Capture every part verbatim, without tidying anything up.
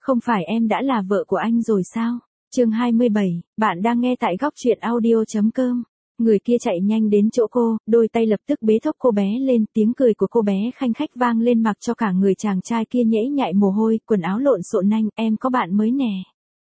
Không phải em đã là vợ của anh rồi sao? Chương hai mươi bảy, bạn đang nghe tại góc truyện audio chấm com. Người kia chạy nhanh đến chỗ cô, đôi tay lập tức bế thốc cô bé lên, tiếng cười của cô bé khanh khách vang lên mặc cho cả người chàng trai kia nhễ nhại mồ hôi, quần áo lộn xộn nanh, em có bạn mới nè.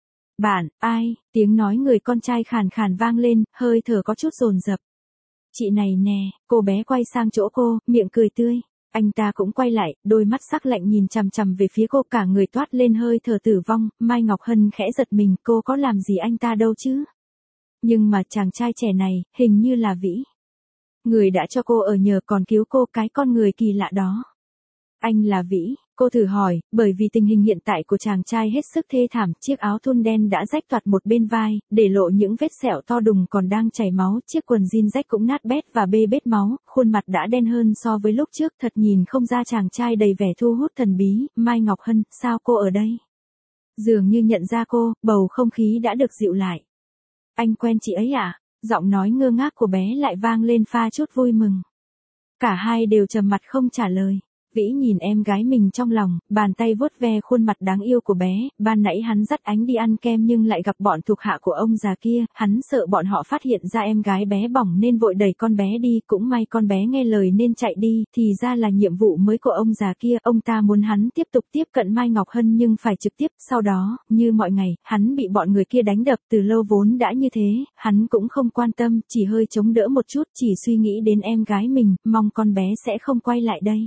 Bạn, ai? Tiếng nói người con trai khàn khàn vang lên, hơi thở có chút dồn dập. Chị này nè, cô bé quay sang chỗ cô, miệng cười tươi. Anh ta cũng quay lại, đôi mắt sắc lạnh nhìn chằm chằm về phía cô, cả người toát lên hơi thở tử vong. Mai Ngọc Hân khẽ giật mình, cô có làm gì anh ta đâu chứ? Nhưng mà chàng trai trẻ này, hình như là Vĩ. Người đã cho cô ở nhờ còn cứu cô, cái con người kỳ lạ đó. Anh là Vĩ, cô thử hỏi, bởi vì tình hình hiện tại của chàng trai hết sức thê thảm, chiếc áo thun đen đã rách toạc một bên vai, để lộ những vết sẹo to đùng còn đang chảy máu, chiếc quần jean rách cũng nát bét và bê bết máu, khuôn mặt đã đen hơn so với lúc trước, thật nhìn không ra chàng trai đầy vẻ thu hút thần bí. Mai Ngọc Hân, sao cô ở đây? Dường như nhận ra cô, bầu không khí đã được dịu lại. Anh quen chị ấy à? Giọng nói ngơ ngác của bé lại vang lên pha chút vui mừng. Cả hai đều trầm mặt không trả lời. Vĩ nhìn em gái mình trong lòng, bàn tay vuốt ve khuôn mặt đáng yêu của bé, ban nãy hắn dắt Ánh đi ăn kem nhưng lại gặp bọn thuộc hạ của ông già kia, hắn sợ bọn họ phát hiện ra em gái bé bỏng nên vội đẩy con bé đi, cũng may con bé nghe lời nên chạy đi, thì ra là nhiệm vụ mới của ông già kia, ông ta muốn hắn tiếp tục tiếp cận Mai Ngọc Hân nhưng phải trực tiếp, sau đó, như mọi ngày, hắn bị bọn người kia đánh đập từ lâu vốn đã như thế, hắn cũng không quan tâm, chỉ hơi chống đỡ một chút, chỉ suy nghĩ đến em gái mình, mong con bé sẽ không quay lại đây.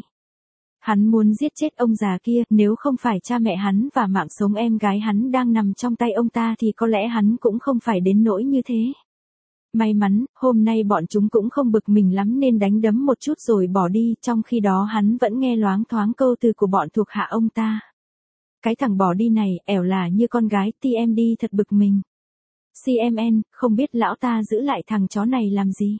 Hắn muốn giết chết ông già kia, nếu không phải cha mẹ hắn và mạng sống em gái hắn đang nằm trong tay ông ta thì có lẽ hắn cũng không phải đến nỗi như thế. May mắn, hôm nay bọn chúng cũng không bực mình lắm nên đánh đấm một chút rồi bỏ đi, trong khi đó hắn vẫn nghe loáng thoáng câu từ của bọn thuộc hạ ông ta. Cái thằng bỏ đi này, ẻo là như con gái, tê em đi thật bực mình. xê em en, không biết lão ta giữ lại thằng chó này làm gì.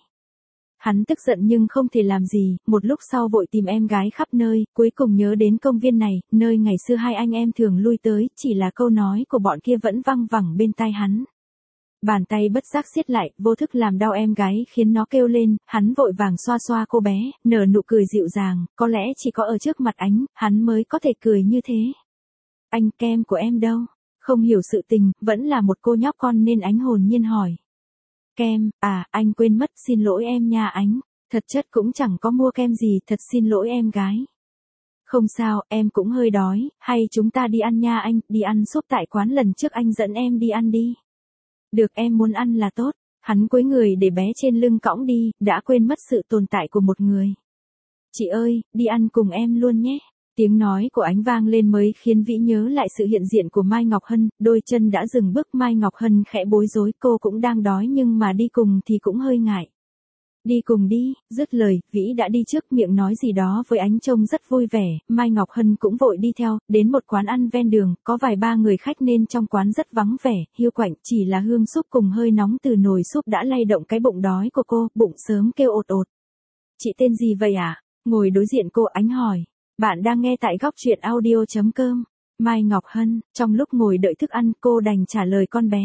Hắn tức giận nhưng không thể làm gì, một lúc sau vội tìm em gái khắp nơi, cuối cùng nhớ đến công viên này, nơi ngày xưa hai anh em thường lui tới, chỉ là câu nói của bọn kia vẫn văng vẳng bên tai hắn. Bàn tay bất giác siết lại, vô thức làm đau em gái khiến nó kêu lên, hắn vội vàng xoa xoa cô bé, nở nụ cười dịu dàng, có lẽ chỉ có ở trước mặt Ánh, hắn mới có thể cười như thế. Anh, kem của em đâu? Không hiểu sự tình, vẫn là một cô nhóc con nên Ánh hồn nhiên hỏi. Kem, à, anh quên mất, xin lỗi em nha Ánh, thật chất cũng chẳng có mua kem gì, thật xin lỗi em gái. Không sao, em cũng hơi đói, hay chúng ta đi ăn nha anh, đi ăn súp tại quán lần trước anh dẫn em đi ăn đi. Được, em muốn ăn là tốt, hắn cúi người để bé trên lưng cõng đi, đã quên mất sự tồn tại của một người. Chị ơi, đi ăn cùng em luôn nhé. Tiếng nói của Ánh vang lên mới khiến Vĩ nhớ lại sự hiện diện của Mai Ngọc Hân, đôi chân đã dừng bước. Mai Ngọc Hân khẽ bối rối, cô cũng đang đói nhưng mà đi cùng thì cũng hơi ngại. Đi cùng đi, dứt lời, Vĩ đã đi trước miệng nói gì đó với Ánh trông rất vui vẻ, Mai Ngọc Hân cũng vội đi theo, đến một quán ăn ven đường, có vài ba người khách nên trong quán rất vắng vẻ, hiu quạnh, chỉ là hương súp cùng hơi nóng từ nồi súp đã lay động cái bụng đói của cô, bụng sớm kêu ột ột. Chị tên gì vậy à? Ngồi đối diện cô, Ánh hỏi. Bạn đang nghe tại góc truyện audio chấm com. Mai Ngọc Hân, trong lúc ngồi đợi thức ăn cô đành trả lời con bé.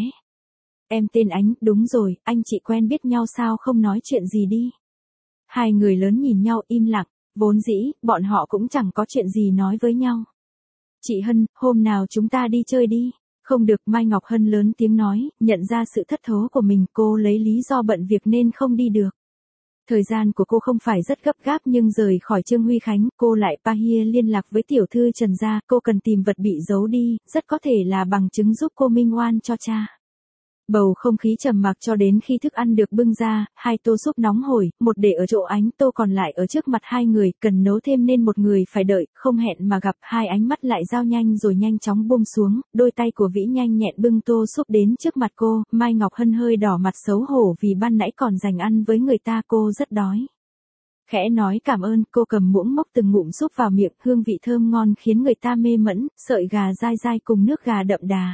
Em tên Ánh, đúng rồi, anh chị quen biết nhau sao không nói chuyện gì đi. Hai người lớn nhìn nhau im lặng, vốn dĩ, bọn họ cũng chẳng có chuyện gì nói với nhau. Chị Hân, hôm nào chúng ta đi chơi đi. Không được, Mai Ngọc Hân lớn tiếng nói, nhận ra sự thất thố của mình, cô lấy lý do bận việc nên không đi được. Thời gian của cô không phải rất gấp gáp nhưng rời khỏi Trương Huy Khánh, cô lại pa hia liên lạc với tiểu thư Trần gia, cô cần tìm vật bị giấu đi, rất có thể là bằng chứng giúp cô minh oan cho cha. Bầu không khí trầm mặc cho đến khi thức ăn được bưng ra, hai tô súp nóng hổi, một để ở chỗ Ánh, tô còn lại ở trước mặt hai người, cần nấu thêm nên một người phải đợi, không hẹn mà gặp, hai ánh mắt lại giao nhanh rồi nhanh chóng buông xuống, đôi tay của Vĩ nhanh nhẹn bưng tô súp đến trước mặt cô, Mai Ngọc Hân hơi đỏ mặt xấu hổ vì ban nãy còn dành ăn với người ta, cô rất đói. Khẽ nói cảm ơn, cô cầm muỗng mốc từng ngụm súp vào miệng, hương vị thơm ngon khiến người ta mê mẫn, sợi gà dai dai cùng nước gà đậm đà.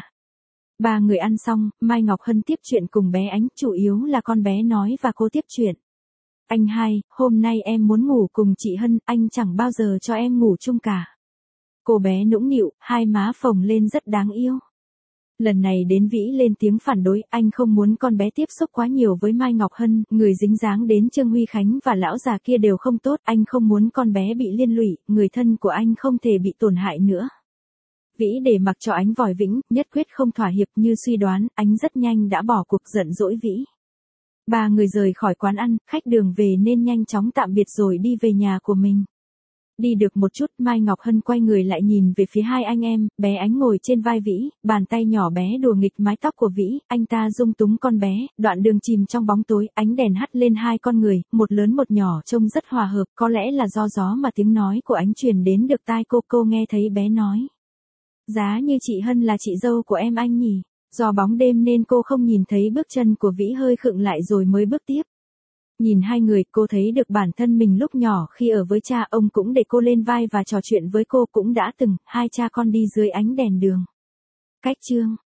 Ba người ăn xong, Mai Ngọc Hân tiếp chuyện cùng bé Ánh, chủ yếu là con bé nói và cô tiếp chuyện. Anh hai, hôm nay em muốn ngủ cùng chị Hân, anh chẳng bao giờ cho em ngủ chung cả. Cô bé nũng nịu, hai má phồng lên rất đáng yêu. Lần này đến Vĩ lên tiếng phản đối, anh không muốn con bé tiếp xúc quá nhiều với Mai Ngọc Hân, người dính dáng đến Trương Huy Khánh và lão già kia đều không tốt, anh không muốn con bé bị liên lụy, người thân của anh không thể bị tổn hại nữa. Vĩ để mặc cho Ánh vòi vĩnh, nhất quyết không thỏa hiệp như suy đoán, Ánh rất nhanh đã bỏ cuộc giận dỗi Vĩ. Ba người rời khỏi quán ăn, khách đường về nên nhanh chóng tạm biệt rồi đi về nhà của mình. Đi được một chút, Mai Ngọc Hân quay người lại nhìn về phía hai anh em, bé Ánh ngồi trên vai Vĩ, bàn tay nhỏ bé đùa nghịch mái tóc của Vĩ, anh ta dung túng con bé, đoạn đường chìm trong bóng tối, ánh đèn hắt lên hai con người, một lớn một nhỏ trông rất hòa hợp, có lẽ là do gió mà tiếng nói của Ánh truyền đến được tai cô, cô nghe thấy bé nói. Giá như chị Hân là chị dâu của em anh nhỉ, do bóng đêm nên cô không nhìn thấy bước chân của Vĩ hơi khựng lại rồi mới bước tiếp. Nhìn hai người, cô thấy được bản thân mình lúc nhỏ khi ở với cha, ông cũng để cô lên vai và trò chuyện với cô, cũng đã từng, hai cha con đi dưới ánh đèn đường. Cách chương